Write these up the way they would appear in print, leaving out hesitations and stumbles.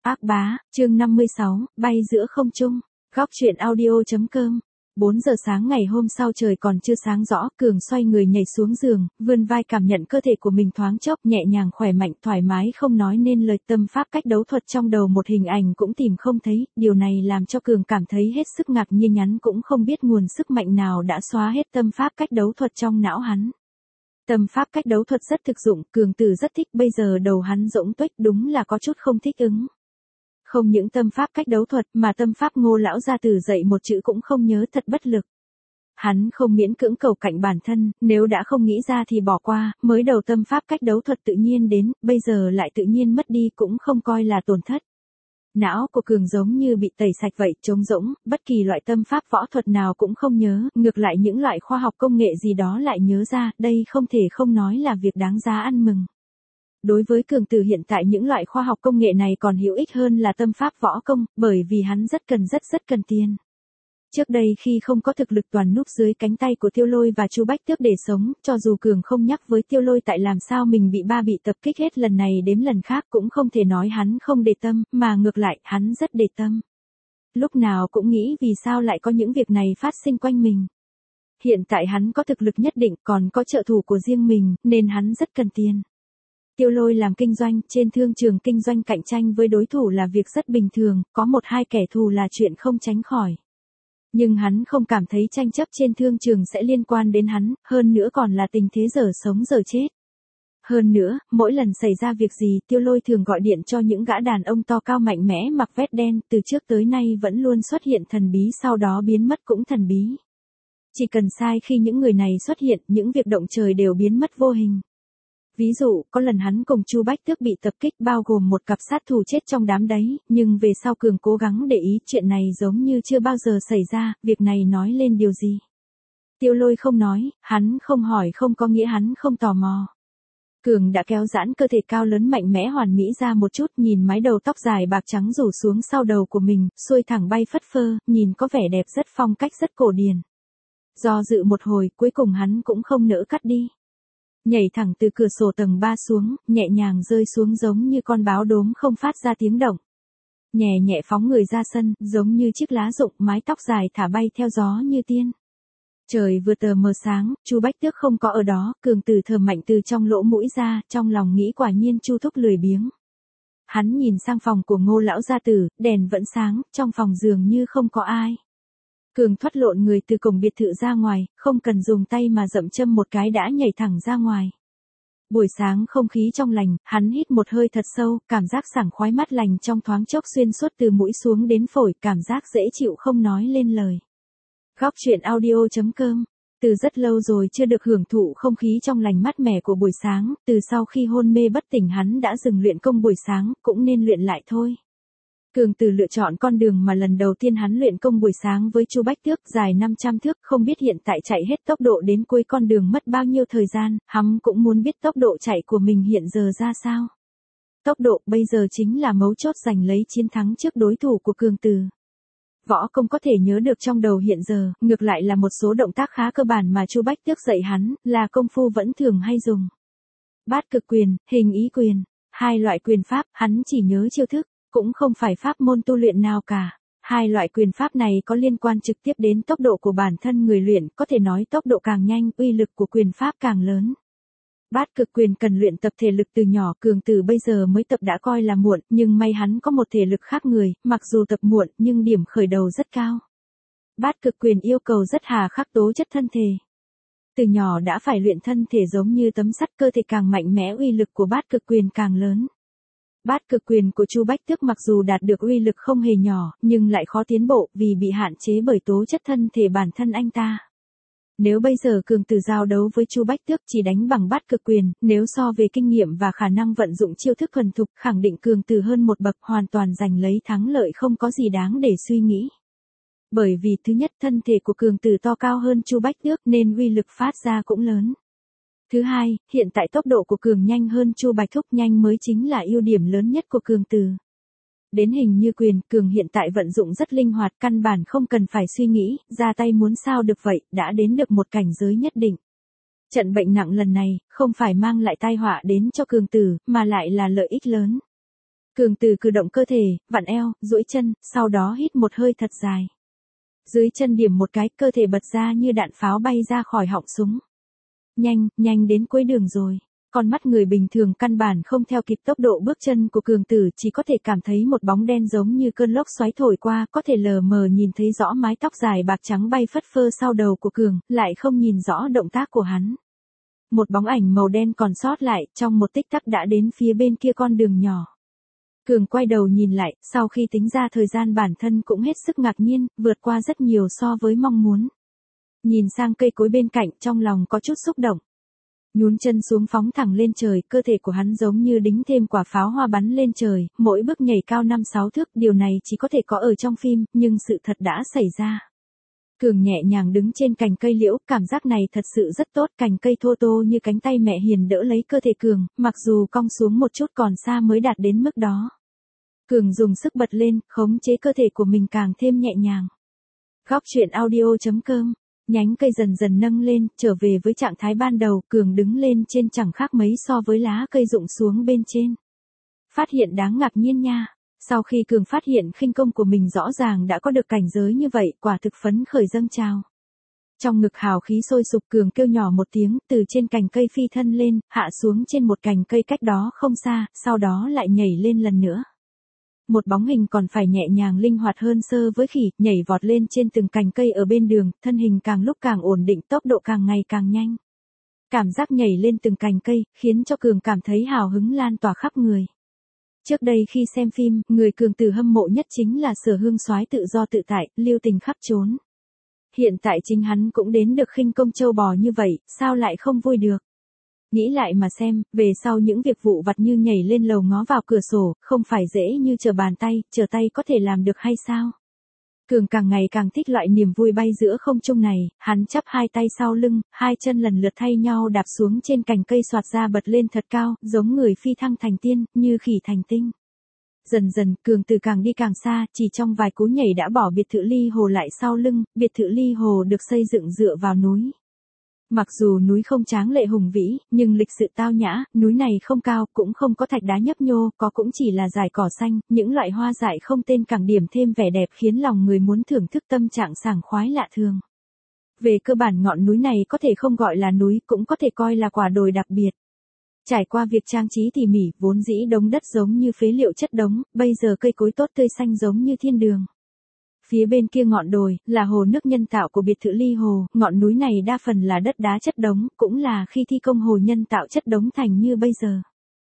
Ác bá, chương 56, bay giữa không trung. Góc truyện audio.com. 4 giờ sáng ngày hôm sau trời còn chưa sáng rõ, Cường xoay người nhảy xuống giường, vươn vai cảm nhận cơ thể của mình thoáng chốc nhẹ nhàng khỏe mạnh thoải mái không nói nên lời. Tâm pháp cách đấu thuật trong đầu một hình ảnh cũng tìm không thấy, điều này làm cho Cường cảm thấy hết sức ngạc nhiên, hắn cũng không biết nguồn sức mạnh nào đã xóa hết tâm pháp cách đấu thuật trong não hắn. Tâm pháp cách đấu thuật rất thực dụng, Cường Tử rất thích, bây giờ đầu hắn rỗng tuếch, đúng là có chút không thích ứng. Không những tâm pháp cách đấu thuật mà tâm pháp Ngô lão gia tử dạy một chữ cũng không nhớ, thật bất lực. Hắn không miễn cưỡng cầu cạnh bản thân, nếu đã không nghĩ ra thì bỏ qua, mới đầu tâm pháp cách đấu thuật tự nhiên đến, bây giờ lại tự nhiên mất đi cũng không coi là tổn thất. Não của Cường giống như bị tẩy sạch vậy, trống rỗng, bất kỳ loại tâm pháp võ thuật nào cũng không nhớ, ngược lại những loại khoa học công nghệ gì đó lại nhớ ra, đây không thể không nói là việc đáng giá ăn mừng. Đối với Cường Tử hiện tại những loại khoa học công nghệ này còn hữu ích hơn là tâm pháp võ công, bởi vì hắn rất cần tiền. Trước đây khi không có thực lực toàn núp dưới cánh tay của Tiêu Lôi và Chu Bách Tước để sống, cho dù Cường không nhắc với Tiêu Lôi tại làm sao mình bị tập kích hết lần này đến lần khác cũng không thể nói hắn không để tâm, mà ngược lại, hắn rất để tâm. Lúc nào cũng nghĩ vì sao lại có những việc này phát sinh quanh mình. Hiện tại hắn có thực lực nhất định, còn có trợ thủ của riêng mình, nên hắn rất cần tiền. Tiêu Lôi làm kinh doanh, trên thương trường kinh doanh cạnh tranh với đối thủ là việc rất bình thường, có một hai kẻ thù là chuyện không tránh khỏi. Nhưng hắn không cảm thấy tranh chấp trên thương trường sẽ liên quan đến hắn, hơn nữa còn là tình thế giờ sống giờ chết. Hơn nữa, mỗi lần xảy ra việc gì, Tiêu Lôi thường gọi điện cho những gã đàn ông to cao mạnh mẽ mặc vest đen, từ trước tới nay vẫn luôn xuất hiện thần bí sau đó biến mất cũng thần bí. Chỉ cần sai khi những người này xuất hiện, những việc động trời đều biến mất vô hình. Ví dụ, có lần hắn cùng Chu Bách Tước bị tập kích bao gồm một cặp sát thủ chết trong đám đấy, nhưng về sau Cường cố gắng để ý chuyện này giống như chưa bao giờ xảy ra, việc này nói lên điều gì. Tiêu Lôi không nói, hắn không hỏi không có nghĩa hắn không tò mò. Cường đã kéo giãn cơ thể cao lớn mạnh mẽ hoàn mỹ ra một chút, nhìn mái đầu tóc dài bạc trắng rủ xuống sau đầu của mình, xuôi thẳng bay phất phơ, nhìn có vẻ đẹp rất phong cách rất cổ điển. Do dự một hồi, cuối cùng hắn cũng không nỡ cắt đi. Nhảy thẳng từ cửa sổ tầng 3 xuống, nhẹ nhàng rơi xuống giống như con báo đốm không phát ra tiếng động. Nhẹ nhẹ phóng người ra sân, giống như chiếc lá rụng, mái tóc dài thả bay theo gió như tiên. Trời vừa tờ mờ sáng, Chu Bách Tước không có ở đó, Cường Tử thở mạnh từ trong lỗ mũi ra, trong lòng nghĩ quả nhiên Chu thúc lười biếng. Hắn nhìn sang phòng của Ngô lão gia tử, đèn vẫn sáng, trong phòng dường như không có ai. Cường thoát lộn người từ cổng biệt thự ra ngoài, không cần dùng tay mà dậm châm một cái đã nhảy thẳng ra ngoài. Buổi sáng không khí trong lành, hắn hít một hơi thật sâu, cảm giác sảng khoái mát lành trong thoáng chốc xuyên suốt từ mũi xuống đến phổi, cảm giác dễ chịu không nói lên lời. Góc truyện audio.com. Từ rất lâu rồi chưa được hưởng thụ không khí trong lành mát mẻ của buổi sáng, từ sau khi hôn mê bất tỉnh hắn đã dừng luyện công buổi sáng, cũng nên luyện lại thôi. Cường Tử lựa chọn con đường mà lần đầu tiên hắn luyện công buổi sáng với Chu Bách Tước dài 500 thước, không biết hiện tại chạy hết tốc độ đến cuối con đường mất bao nhiêu thời gian, hắn cũng muốn biết tốc độ chạy của mình hiện giờ ra sao. Tốc độ bây giờ chính là mấu chốt giành lấy chiến thắng trước đối thủ của Cường Tử. Võ công có thể nhớ được trong đầu hiện giờ, ngược lại là một số động tác khá cơ bản mà Chu Bách Tước dạy hắn, là công phu vẫn thường hay dùng. Bát cực quyền, hình ý quyền, hai loại quyền pháp, hắn chỉ nhớ chiêu thức. Cũng không phải pháp môn tu luyện nào cả. Hai loại quyền pháp này có liên quan trực tiếp đến tốc độ của bản thân người luyện, có thể nói tốc độ càng nhanh, uy lực của quyền pháp càng lớn. Bát cực quyền cần luyện tập thể lực từ nhỏ, Cường Tử bây giờ mới tập đã coi là muộn, nhưng may hắn có một thể lực khác người, mặc dù tập muộn, nhưng điểm khởi đầu rất cao. Bát cực quyền yêu cầu rất hà khắc tố chất thân thể. Từ nhỏ đã phải luyện thân thể giống như tấm sắt, cơ thể càng mạnh mẽ uy lực của bát cực quyền càng lớn. Bát cực quyền của Chu Bách Tước mặc dù đạt được uy lực không hề nhỏ, nhưng lại khó tiến bộ vì bị hạn chế bởi tố chất thân thể bản thân anh ta. Nếu bây giờ Cường Tử giao đấu với Chu Bách Tước chỉ đánh bằng bát cực quyền, nếu so về kinh nghiệm và khả năng vận dụng chiêu thức thuần thục, khẳng định Cường Tử hơn một bậc, hoàn toàn giành lấy thắng lợi không có gì đáng để suy nghĩ. Bởi vì thứ nhất, thân thể của Cường Tử to cao hơn Chu Bách Tước nên uy lực phát ra cũng lớn. Thứ hai, hiện tại tốc độ của Cường nhanh hơn Chu Bạch Thúc, nhanh mới chính là ưu điểm lớn nhất của Cường Tử. Đến hình như quyền, Cường hiện tại vận dụng rất linh hoạt, căn bản không cần phải suy nghĩ, ra tay muốn sao được vậy, đã đến được một cảnh giới nhất định. Trận bệnh nặng lần này, không phải mang lại tai họa đến cho Cường Tử, mà lại là lợi ích lớn. Cường Tử cử động cơ thể, vặn eo, duỗi chân, sau đó hít một hơi thật dài. Dưới chân điểm một cái, cơ thể bật ra như đạn pháo bay ra khỏi họng súng. Nhanh, nhanh đến cuối đường rồi. Con mắt người bình thường căn bản không theo kịp tốc độ bước chân của Cường Tử, chỉ có thể cảm thấy một bóng đen giống như cơn lốc xoáy thổi qua, có thể lờ mờ nhìn thấy rõ mái tóc dài bạc trắng bay phất phơ sau đầu của Cường, lại không nhìn rõ động tác của hắn. Một bóng ảnh màu đen còn sót lại, trong một tích tắc đã đến phía bên kia con đường nhỏ. Cường quay đầu nhìn lại, sau khi tính ra thời gian bản thân cũng hết sức ngạc nhiên, vượt qua rất nhiều so với mong muốn. Nhìn sang cây cối bên cạnh, trong lòng có chút xúc động. Nhún chân xuống phóng thẳng lên trời, cơ thể của hắn giống như đính thêm quả pháo hoa bắn lên trời, mỗi bước nhảy cao 5-6 thước, điều này chỉ có thể có ở trong phim, nhưng sự thật đã xảy ra. Cường nhẹ nhàng đứng trên cành cây liễu, cảm giác này thật sự rất tốt, cành cây thô tô như cánh tay mẹ hiền đỡ lấy cơ thể Cường, mặc dù cong xuống một chút còn xa mới đạt đến mức đó. Cường dùng sức bật lên, khống chế cơ thể của mình càng thêm nhẹ nhàng. Góc truyện audio.com. Nhánh cây dần dần nâng lên, trở về với trạng thái ban đầu, Cường đứng lên trên chẳng khác mấy so với lá cây rụng xuống bên trên. Phát hiện đáng ngạc nhiên nha. Sau khi Cường phát hiện khinh công của mình rõ ràng đã có được cảnh giới như vậy, quả thực phấn khởi dâng trào. Trong ngực hào khí sôi sục, Cường kêu nhỏ một tiếng, từ trên cành cây phi thân lên, hạ xuống trên một cành cây cách đó không xa, sau đó lại nhảy lên lần nữa. Một bóng hình còn phải nhẹ nhàng linh hoạt hơn so với khỉ, nhảy vọt lên trên từng cành cây ở bên đường, thân hình càng lúc càng ổn định, tốc độ càng ngày càng nhanh. Cảm giác nhảy lên từng cành cây, khiến cho Cường cảm thấy hào hứng lan tỏa khắp người. Trước đây khi xem phim, người Cường Tử hâm mộ nhất chính là Sở Hương soái tự do tự tại, lưu tình khắp trốn. Hiện tại chính hắn cũng đến được khinh công châu bò như vậy, sao lại không vui được? Nghĩ lại mà xem, về sau những việc vụn vặt như nhảy lên lầu ngó vào cửa sổ, không phải dễ như trở bàn tay, trở tay có thể làm được hay sao? Cường càng ngày càng thích loại niềm vui bay giữa không trung này, hắn chắp hai tay sau lưng, hai chân lần lượt thay nhau đạp xuống trên cành cây xoạt ra bật lên thật cao, giống người phi thăng thành tiên, như khỉ thành tinh. Dần dần, Cường Tử càng đi càng xa, chỉ trong vài cú nhảy đã bỏ biệt thự Ly Hồ lại sau lưng, biệt thự Ly Hồ được xây dựng dựa vào núi. Mặc dù núi không tráng lệ hùng vĩ, nhưng lịch sự tao nhã, núi này không cao, cũng không có thạch đá nhấp nhô, có cũng chỉ là dải cỏ xanh, những loại hoa dại không tên càng điểm thêm vẻ đẹp khiến lòng người muốn thưởng thức tâm trạng sảng khoái lạ thường. Về cơ bản ngọn núi này có thể không gọi là núi, cũng có thể coi là quả đồi đặc biệt. Trải qua việc trang trí tỉ mỉ, vốn dĩ đống đất giống như phế liệu chất đống, bây giờ cây cối tốt tươi xanh giống như thiên đường. Phía bên kia ngọn đồi, là hồ nước nhân tạo của biệt thự Ly Hồ, ngọn núi này đa phần là đất đá chất đống, cũng là khi thi công hồ nhân tạo chất đống thành như bây giờ.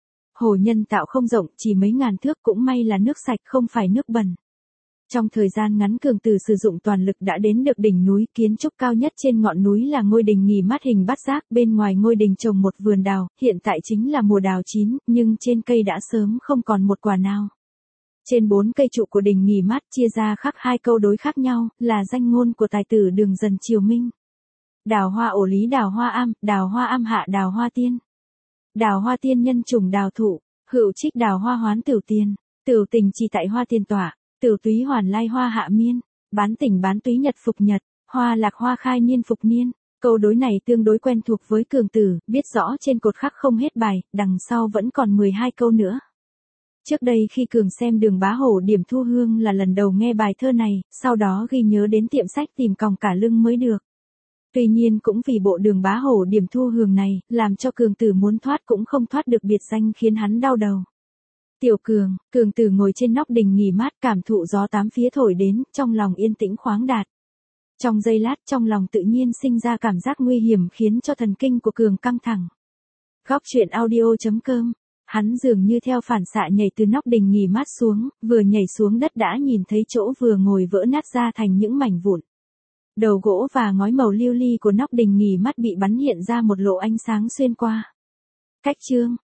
Hồ nhân tạo không rộng, chỉ mấy ngàn thước, cũng may là nước sạch không phải nước bẩn. Trong thời gian ngắn Cường Tử sử dụng toàn lực đã đến được đỉnh núi, kiến trúc cao nhất trên ngọn núi là ngôi đình nghỉ mát hình bát giác, bên ngoài ngôi đình trồng một vườn đào, hiện tại chính là mùa đào chín, nhưng trên cây đã sớm không còn một quả nào. Trên 4 cây trụ của đình nghỉ mát chia ra khắc 2 câu đối khác nhau, là danh ngôn của tài tử Đường Dần Triều Minh. Đào hoa ổ lý đào hoa am hạ đào hoa tiên. Đào hoa tiên nhân trùng đào thụ, hữu trích đào hoa hoán tửu tiền, tửu tình chỉ tại hoa tiền tỏa, tửu túy hoàn lai hoa hạ miên, bán tỉnh bán túy nhật phục nhật, hoa lạc hoa khai niên phục niên. Câu đối này tương đối quen thuộc với Cường Tử, biết rõ trên cột khắc không hết bài, đằng sau vẫn còn 12 câu nữa. Trước đây khi Cường xem Đường Bá Hổ điểm thu hương là lần đầu nghe bài thơ này, sau đó ghi nhớ đến tiệm sách tìm còng cả lưng mới được. Tuy nhiên cũng vì bộ Đường Bá Hổ điểm thu hương này, làm cho Cường Tử muốn thoát cũng không thoát được biệt danh khiến hắn đau đầu. Tiểu Cường, Cường Tử ngồi trên nóc đình nghỉ mát cảm thụ gió tám phía thổi đến, trong lòng yên tĩnh khoáng đạt. Trong giây lát trong lòng tự nhiên sinh ra cảm giác nguy hiểm khiến cho thần kinh của Cường căng thẳng. Góc truyện audio.com. Hắn dường như theo phản xạ nhảy từ nóc đình nghỉ mát xuống, vừa nhảy xuống đất đã nhìn thấy chỗ vừa ngồi vỡ nát ra thành những mảnh vụn. Đầu gỗ và ngói màu lưu ly của nóc đình nghỉ mát bị bắn hiện ra một lộ ánh sáng xuyên qua. Cách chương